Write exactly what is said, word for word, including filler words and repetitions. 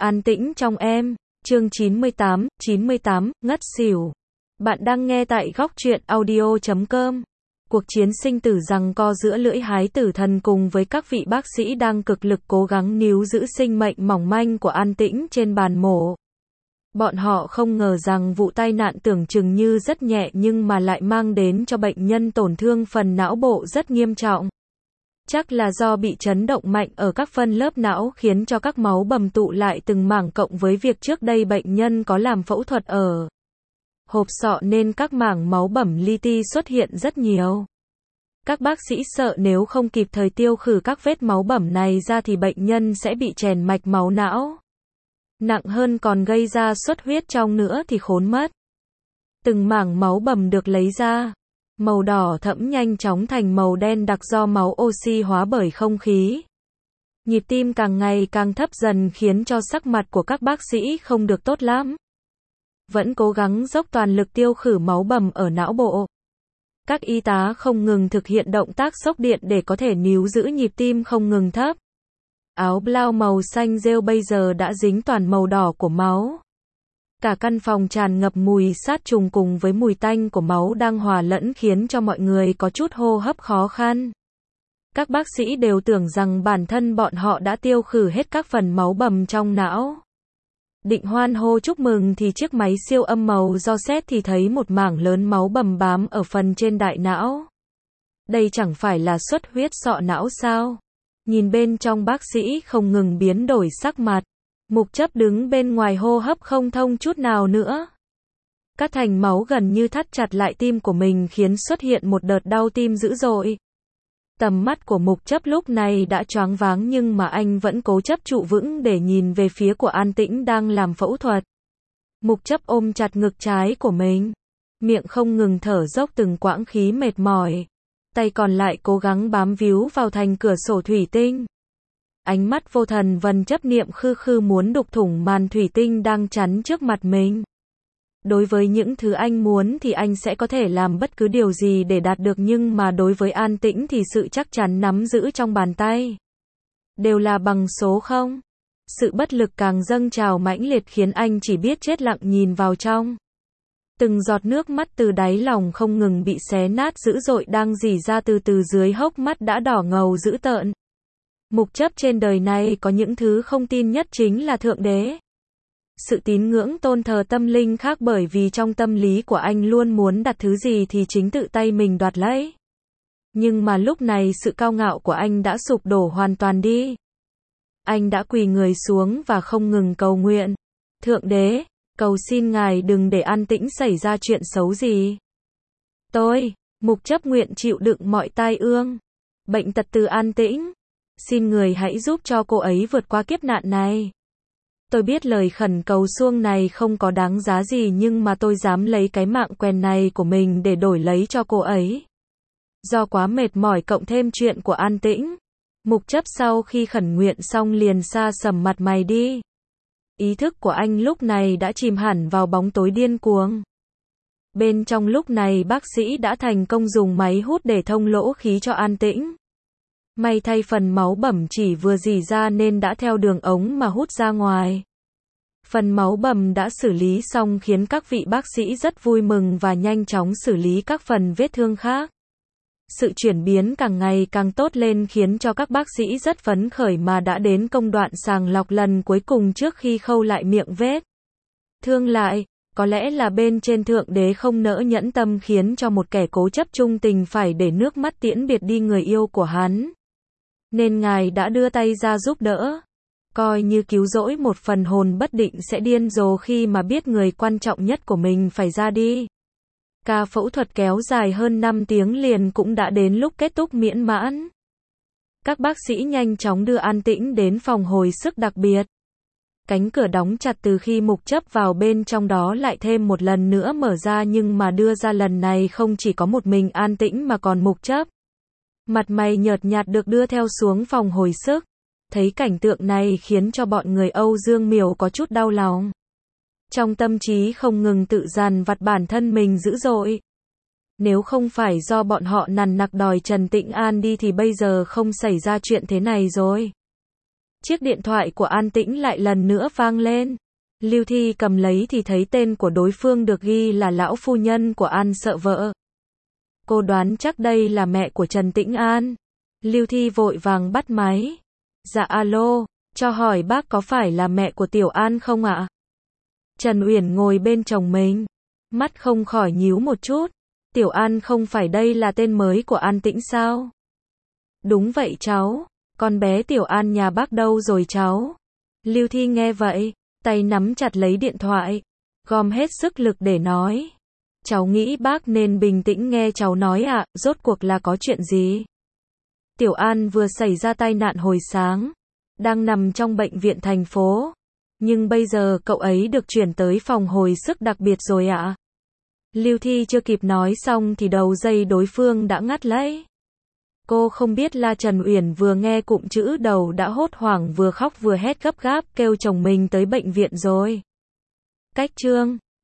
An tĩnh trong em, chương chín mươi tám, chín mươi tám, ngất xỉu. Bạn đang nghe tại góc truyện audio chấm com. Cuộc chiến sinh tử giằng co giữa lưỡi hái tử thần cùng với các vị bác sĩ đang cực lực cố gắng níu giữ sinh mệnh mỏng manh của An Tĩnh trên bàn mổ. Bọn họ không ngờ rằng vụ tai nạn tưởng chừng như rất nhẹ nhưng mà lại mang đến cho bệnh nhân tổn thương phần não bộ rất nghiêm trọng. Chắc là do bị chấn động mạnh ở các phân lớp não khiến cho các máu bầm tụ lại từng mảng, cộng với việc trước đây bệnh nhân có làm phẫu thuật ở hộp sọ nên các mảng máu bầm li ti xuất hiện rất nhiều. Các bác sĩ sợ nếu không kịp thời tiêu khử các vết máu bầm này ra thì bệnh nhân sẽ bị chèn mạch máu não. Nặng hơn còn gây ra xuất huyết trong nữa thì khốn mất. Từng mảng máu bầm được lấy ra. Màu đỏ thẫm nhanh chóng thành màu đen đặc do máu oxy hóa bởi không khí. Nhịp tim càng ngày càng thấp dần khiến cho sắc mặt của các bác sĩ không được tốt lắm. Vẫn cố gắng dốc toàn lực tiêu khử máu bầm ở não bộ. Các y tá không ngừng thực hiện động tác sốc điện để có thể níu giữ nhịp tim không ngừng thấp. Áo blau màu xanh rêu bây giờ đã dính toàn màu đỏ của máu. Cả căn phòng tràn ngập mùi sát trùng cùng với mùi tanh của máu đang hòa lẫn khiến cho mọi người có chút hô hấp khó khăn. Các bác sĩ đều tưởng rằng bản thân bọn họ đã tiêu khử hết các phần máu bầm trong não. Định hoan hô chúc mừng thì chiếc máy siêu âm màu do xét thì thấy một mảng lớn máu bầm bám ở phần trên đại não. Đây chẳng phải là xuất huyết sọ não sao? Nhìn bên trong bác sĩ không ngừng biến đổi sắc mặt. Mục Chấp đứng bên ngoài hô hấp không thông chút nào nữa. Các thành máu gần như thắt chặt lại tim của mình khiến xuất hiện một đợt đau tim dữ dội. Tầm mắt của Mục Chấp lúc này đã choáng váng nhưng mà anh vẫn cố chấp trụ vững để nhìn về phía của An Tĩnh đang làm phẫu thuật. Mục Chấp ôm chặt ngực trái của mình. Miệng không ngừng thở dốc từng quãng khí mệt mỏi. Tay còn lại cố gắng bám víu vào thành cửa sổ thủy tinh. Ánh mắt vô thần vần chấp niệm khư khư muốn đục thủng màn thủy tinh đang chắn trước mặt mình. Đối với những thứ anh muốn thì anh sẽ có thể làm bất cứ điều gì để đạt được, nhưng mà đối với An Tĩnh thì sự chắc chắn nắm giữ trong bàn tay. Đều là bằng số không. Sự bất lực càng dâng trào mãnh liệt khiến anh chỉ biết chết lặng nhìn vào trong. Từng giọt nước mắt từ đáy lòng không ngừng bị xé nát dữ dội đang rỉ ra từ từ dưới hốc mắt đã đỏ ngầu dữ tợn. Mục Chấp trên đời này có những thứ không tin nhất chính là Thượng Đế. Sự tín ngưỡng tôn thờ tâm linh khác bởi vì trong tâm lý của anh luôn muốn đặt thứ gì thì chính tự tay mình đoạt lấy. Nhưng mà lúc này sự cao ngạo của anh đã sụp đổ hoàn toàn đi. Anh đã quỳ người xuống và không ngừng cầu nguyện. Thượng Đế, cầu xin Ngài đừng để An Tĩnh xảy ra chuyện xấu gì. Tôi, Mục Chấp nguyện chịu đựng mọi tai ương, bệnh tật từ An Tĩnh. Xin Người hãy giúp cho cô ấy vượt qua kiếp nạn này. Tôi biết lời khẩn cầu suông này không có đáng giá gì nhưng mà tôi dám lấy cái mạng quèn này của mình để đổi lấy cho cô ấy. Do quá mệt mỏi cộng thêm chuyện của An Tĩnh, Mục Chấp sau khi khẩn nguyện xong liền sa sầm mặt mày đi. Ý thức của anh lúc này đã chìm hẳn vào bóng tối điên cuồng. Bên trong lúc này bác sĩ đã thành công dùng máy hút để thông lỗ khí cho An Tĩnh. May thay phần máu bầm chỉ vừa rỉ ra nên đã theo đường ống mà hút ra ngoài. Phần máu bầm đã xử lý xong khiến các vị bác sĩ rất vui mừng và nhanh chóng xử lý các phần vết thương khác. Sự chuyển biến càng ngày càng tốt lên khiến cho các bác sĩ rất phấn khởi mà đã đến công đoạn sàng lọc lần cuối cùng trước khi khâu lại miệng vết thương lại. Có lẽ là bên trên Thượng Đế không nỡ nhẫn tâm khiến cho một kẻ cố chấp trung tình phải để nước mắt tiễn biệt đi người yêu của hắn. Nên Ngài đã đưa tay ra giúp đỡ. Coi như cứu rỗi một phần hồn bất định sẽ điên rồ khi mà biết người quan trọng nhất của mình phải ra đi. Ca phẫu thuật kéo dài hơn năm tiếng liền cũng đã đến lúc kết thúc miễn mãn. Các bác sĩ nhanh chóng đưa An Tĩnh đến phòng hồi sức đặc biệt. Cánh cửa đóng chặt từ khi Mục Chấp vào bên trong đó lại thêm một lần nữa mở ra nhưng mà đưa ra lần này không chỉ có một mình An Tĩnh mà còn Mục Chấp. Mặt mày nhợt nhạt được đưa theo xuống phòng hồi sức. Thấy cảnh tượng này khiến cho bọn người Âu Dương Miểu có chút đau lòng. Trong tâm trí không ngừng tự dằn vặt bản thân mình dữ dội. Nếu không phải do bọn họ nằn nặc đòi Trần Tĩnh An đi thì bây giờ không xảy ra chuyện thế này rồi. Chiếc điện thoại của An Tĩnh lại lần nữa vang lên. Lưu Thi cầm lấy thì thấy tên của đối phương được ghi là lão phu nhân của An Sợ Vợ. Cô đoán chắc đây là mẹ của Trần Tĩnh An. Lưu Thi vội vàng bắt máy. Dạ alo, cho hỏi bác có phải là mẹ của Tiểu An không ạ? Trần Uyển ngồi bên chồng mình, mắt không khỏi nhíu một chút. Tiểu An không phải đây là tên mới của An Tĩnh sao? Đúng vậy cháu, con bé Tiểu An nhà bác đâu rồi cháu? Lưu Thi nghe vậy, tay nắm chặt lấy điện thoại, gom hết sức lực để nói. Cháu nghĩ bác nên bình tĩnh nghe cháu nói ạ, rốt cuộc là có chuyện gì? Tiểu An vừa xảy ra tai nạn hồi sáng, đang nằm trong bệnh viện thành phố. Nhưng bây giờ cậu ấy được chuyển tới phòng hồi sức đặc biệt rồi ạ. Lưu Thi chưa kịp nói xong thì đầu dây đối phương đã ngắt lấy. Cô không biết là Trần Uyển vừa nghe cụm chữ đầu đã hốt hoảng vừa khóc vừa hét gấp gáp kêu chồng mình tới bệnh viện rồi. Cách chương